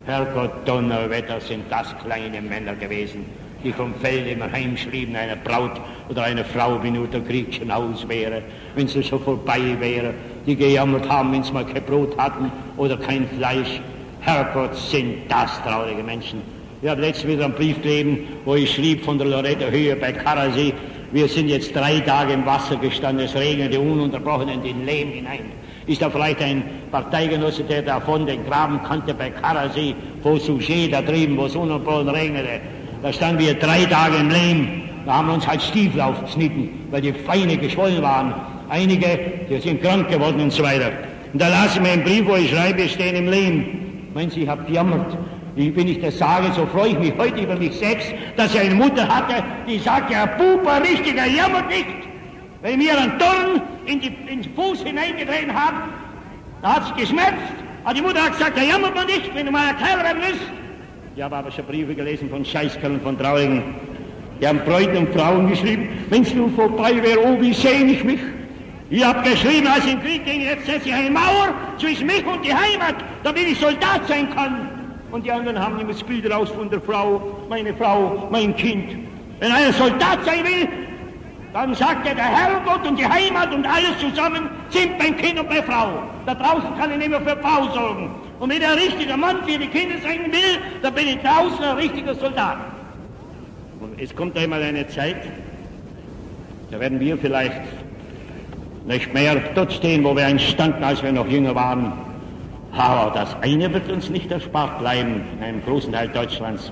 Herrgott, Donnerwetter, sind das kleine Männer gewesen, die vom Feld immer heimschrieben, eine Braut oder eine Frau, wie nur der Krieg schon aus wäre, wenn sie so vorbei wäre, die gejammert haben, wenn sie mal kein Brot hatten oder kein Fleisch. Herrgott, sind das traurige Menschen. Ich habe letztens wieder einen Brief gelesen, wo ich schrieb von der Loretto-Höhe bei Karasee, wir sind jetzt 3 Tage im Wasser gestanden, es regnete ununterbrochen in den Lehm hinein. Ist da vielleicht ein Parteigenosse, der davon den Graben kannte bei Karasee, vor Souchet da drüben, wo es ununterbrochen regnete? Da standen wir 3 Tage im Lehm, da haben wir uns halt Stiefel aufgeschnitten, weil die Beine geschwollen waren. Einige, die sind krank geworden und so weiter. Und da las ich mir einen Brief, wo ich schreibe, wir stehen im Lehm. Meinen Sie, ich habe gejammert. Wenn ich das sage, so freue ich mich heute über mich selbst, dass ich eine Mutter hatte, die sagt, ja, Pupa, richtiger, jammert nicht. Wenn ich mir einen Dorn in den Fuß hineingetreten habe, da hat es geschmerzt. Aber die Mutter hat gesagt, da jammert man nicht, wenn du mal ein Kerl werden willst. Ich habe aber schon Briefe gelesen von Scheißkerlen, von Traurigen. Die haben Bräuten und Frauen geschrieben, wenn es nur vorbei wäre, oh, wie sehne ich mich. Ich habe geschrieben, als ich im Krieg ging, jetzt setze ich eine Mauer zwischen mich und die Heimat, damit ich Soldat sein kann. Und die anderen haben immer das Bild raus von der Frau, mein Kind. Wenn einer Soldat sein will, dann sagt er, der Herrgott und die Heimat und alles zusammen sind beim Kind und bei Frau. Da draußen kann ich nicht mehr für Frau sorgen. Und wenn der richtige Mann für die Kinder sein will, dann bin ich draußen ein richtiger Soldat. Und es kommt einmal eine Zeit, da werden wir vielleicht nicht mehr dort stehen, wo wir einst standen, als wir noch jünger waren. Aber das eine wird uns nicht erspart bleiben, in einem großen Teil Deutschlands.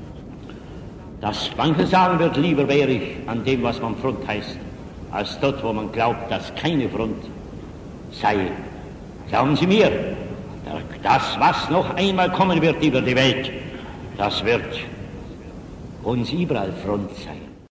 Dass manche sagen wird, lieber wäre ich an dem, was man Front heißt, als dort, wo man glaubt, dass keine Front sei. Glauben Sie mir, das, was noch einmal kommen wird über die Welt, das wird uns überall Front sein.